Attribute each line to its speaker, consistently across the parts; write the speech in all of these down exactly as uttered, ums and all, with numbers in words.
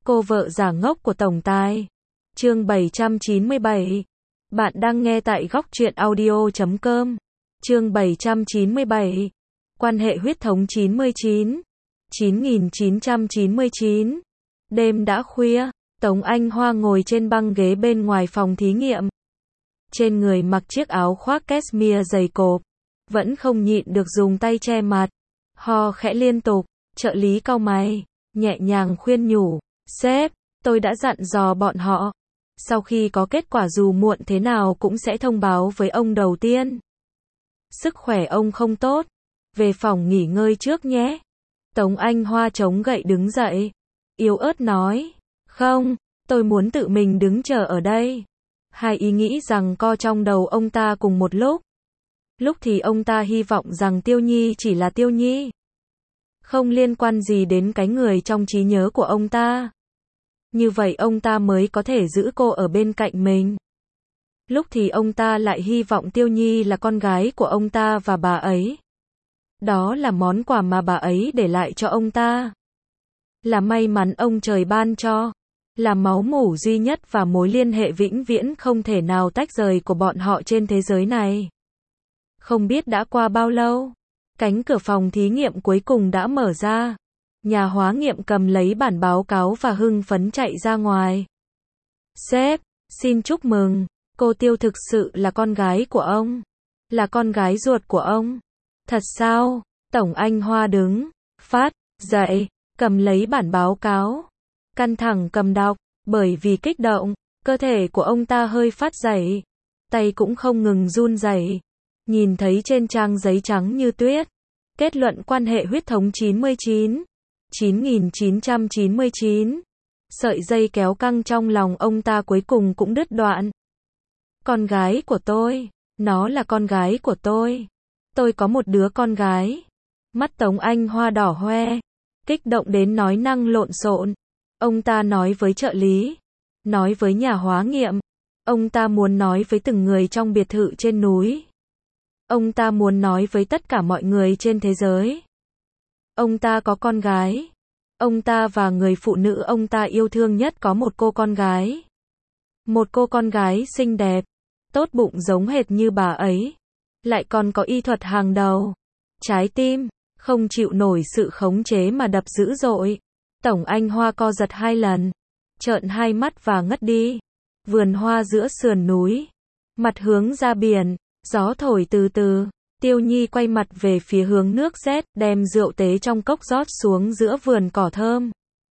Speaker 1: Cô vợ giả ngốc của tổng tài. Chương bảy trăm chín mươi bảy. Bạn đang nghe tại góc truyện audio chấm com. Chương bảy trăm chín mươi bảy. Quan hệ huyết thống chín mươi chín. chín nghìn chín trăm chín mươi chín. Đêm đã khuya, Tống Anh Hoa ngồi trên băng ghế bên ngoài phòng thí nghiệm. Trên người mặc chiếc áo khoác cashmere dày cộp, vẫn không nhịn được dùng tay che mặt, ho khẽ liên tục. Trợ lý cau mày, nhẹ nhàng khuyên nhủ, sếp, tôi đã dặn dò bọn họ, sau khi có kết quả dù muộn thế nào cũng sẽ thông báo với ông đầu tiên. Sức khỏe ông không tốt, về phòng nghỉ ngơi trước nhé. Tống Anh Hoa chống gậy đứng dậy, yếu ớt nói, không, tôi muốn tự mình đứng chờ ở đây. Hai ý nghĩ rằng co trong đầu ông ta cùng một lúc. Lúc thì ông ta hy vọng rằng Tiêu Nhi chỉ là Tiêu Nhi, không liên quan gì đến cái người trong trí nhớ của ông ta. Như vậy ông ta mới có thể giữ cô ở bên cạnh mình. Lúc thì ông ta lại hy vọng Tiêu Nhi là con gái của ông ta và bà ấy. Đó là món quà mà bà ấy để lại cho ông ta. Là may mắn ông trời ban cho. Là máu mủ duy nhất và mối liên hệ vĩnh viễn không thể nào tách rời của bọn họ trên thế giới này. Không biết đã qua bao lâu, cánh cửa phòng thí nghiệm cuối cùng đã mở ra. Nhà hóa nghiệm cầm lấy bản báo cáo và hưng phấn chạy ra ngoài. Sếp, xin chúc mừng, cô Tiêu thực sự là con gái của ông. Là con gái ruột của ông. Thật sao? Tổng Anh Hoa đứng, phát, dậy, cầm lấy bản báo cáo. Căng thẳng cầm đọc, bởi vì kích động, cơ thể của ông ta hơi phát rẩy, tay cũng không ngừng run rẩy. Nhìn thấy trên trang giấy trắng như tuyết, kết luận quan hệ huyết thống chín mươi chín. chín nghìn chín trăm chín mươi chín. Sợi dây kéo căng trong lòng ông ta cuối cùng cũng đứt đoạn. Con gái của tôi, nó là con gái của tôi. Tôi có một đứa con gái. Mắt Tống Anh Hoa đỏ hoe, kích động đến nói năng lộn xộn. Ông ta nói với trợ lý, nói với nhà hóa nghiệm, ông ta muốn nói với từng người trong biệt thự trên núi. Ông ta muốn nói với tất cả mọi người trên thế giới. Ông ta có con gái. Ông ta và người phụ nữ ông ta yêu thương nhất có một cô con gái. Một cô con gái xinh đẹp, tốt bụng giống hệt như bà ấy. Lại còn có y thuật hàng đầu. Trái tim, không chịu nổi sự khống chế mà đập dữ dội. Tổng Anh Hoa co giật hai lần, trợn hai mắt và ngất đi. Vườn hoa giữa sườn núi, mặt hướng ra biển, gió thổi từ từ. Tiêu Nhi quay mặt về phía hướng nước rét, đem rượu tế trong cốc rót xuống giữa vườn cỏ thơm.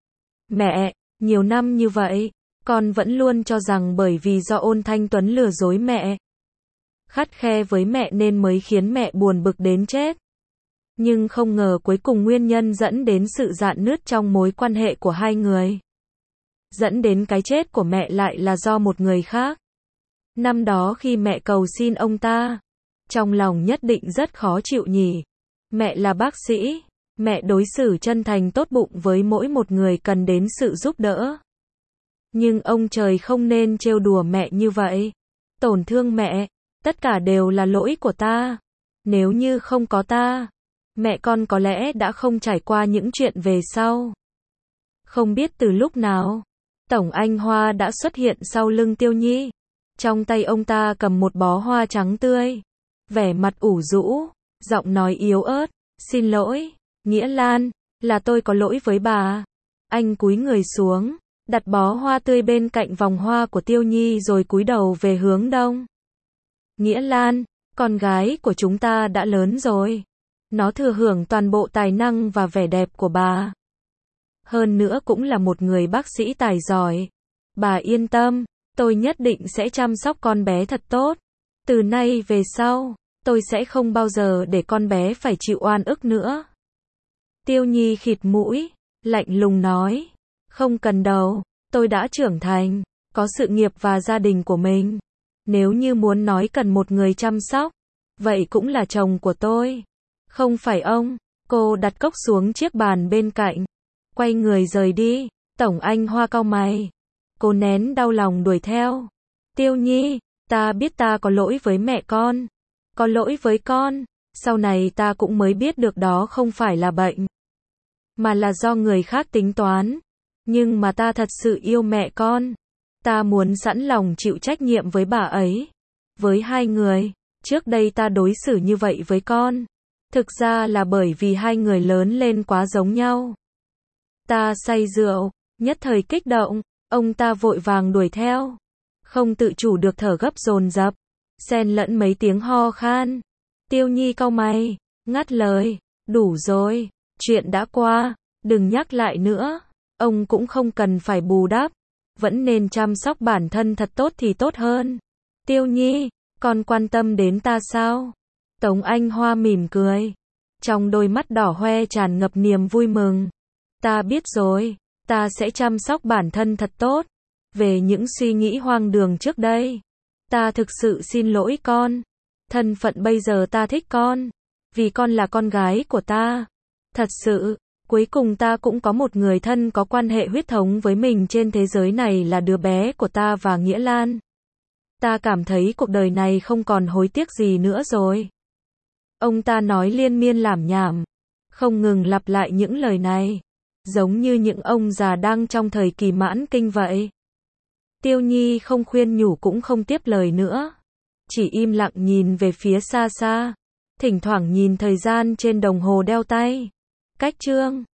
Speaker 1: Mẹ, nhiều năm như vậy, con vẫn luôn cho rằng bởi vì do Ôn Thanh Tuấn lừa dối mẹ, khắt khe với mẹ nên mới khiến mẹ buồn bực đến chết. Nhưng không ngờ cuối cùng nguyên nhân dẫn đến sự rạn nứt trong mối quan hệ của hai người, dẫn đến cái chết của mẹ lại là do một người khác. Năm đó khi mẹ cầu xin ông ta, trong lòng nhất định rất khó chịu nhỉ. Mẹ là bác sĩ, mẹ đối xử chân thành tốt bụng với mỗi một người cần đến sự giúp đỡ. Nhưng ông trời không nên trêu đùa mẹ như vậy. Tổn thương mẹ, tất cả đều là lỗi của ta. Nếu như không có ta, mẹ con có lẽ đã không trải qua những chuyện về sau. Không biết từ lúc nào, Tổng Anh Hoa đã xuất hiện sau lưng Tiêu Nhi. Trong tay ông ta cầm một bó hoa trắng tươi. Vẻ mặt ủ rũ, giọng nói yếu ớt, xin lỗi, Nghĩa Lan, là tôi có lỗi với bà. Anh cúi người xuống, đặt bó hoa tươi bên cạnh vòng hoa của Tiêu Nhi rồi cúi đầu về hướng đông. Nghĩa Lan, con gái của chúng ta đã lớn rồi. Nó thừa hưởng toàn bộ tài năng và vẻ đẹp của bà. Hơn nữa cũng là một người bác sĩ tài giỏi. Bà yên tâm, tôi nhất định sẽ chăm sóc con bé thật tốt. Từ nay về sau, tôi sẽ không bao giờ để con bé phải chịu oan ức nữa. Tiêu Nhi khịt mũi, lạnh lùng nói, không cần đâu, tôi đã trưởng thành, có sự nghiệp và gia đình của mình. Nếu như muốn nói cần một người chăm sóc, vậy cũng là chồng của tôi. Không phải ông. Cô đặt cốc xuống chiếc bàn bên cạnh, quay người rời đi. Tổng Anh Hoa cau mày, cô nén đau lòng đuổi theo. Tiêu Nhi, ta biết ta có lỗi với mẹ con, có lỗi với con, sau này ta cũng mới biết được đó không phải là bệnh, mà là do người khác tính toán. Nhưng mà ta thật sự yêu mẹ con. Ta muốn sẵn lòng chịu trách nhiệm với bà ấy. Với hai người, trước đây ta đối xử như vậy với con. Thực ra là bởi vì hai người lớn lên quá giống nhau. Ta say rượu, nhất thời kích động, ông ta vội vàng đuổi theo. Không tự chủ được thở gấp dồn dập, xen lẫn mấy tiếng ho khan. Tiêu Nhi cau mày, ngắt lời, đủ rồi, chuyện đã qua, đừng nhắc lại nữa. Ông cũng không cần phải bù đắp, vẫn nên chăm sóc bản thân thật tốt thì tốt hơn. Tiêu Nhi, con quan tâm đến ta sao? Tống Anh Hoa mỉm cười, trong đôi mắt đỏ hoe tràn ngập niềm vui mừng. Ta biết rồi, ta sẽ chăm sóc bản thân thật tốt. Về những suy nghĩ hoang đường trước đây, ta thực sự xin lỗi con. Thân phận bây giờ ta thích con, vì con là con gái của ta. Thật sự, cuối cùng ta cũng có một người thân có quan hệ huyết thống với mình trên thế giới này là đứa bé của ta và Nghĩa Lan. Ta cảm thấy cuộc đời này không còn hối tiếc gì nữa rồi. Ông ta nói liên miên lảm nhảm, không ngừng lặp lại những lời này, giống như những ông già đang trong thời kỳ mãn kinh vậy. Tiêu Nhi không khuyên nhủ cũng không tiếp lời nữa, chỉ im lặng nhìn về phía xa xa, thỉnh thoảng nhìn thời gian trên đồng hồ đeo tay. Cách chương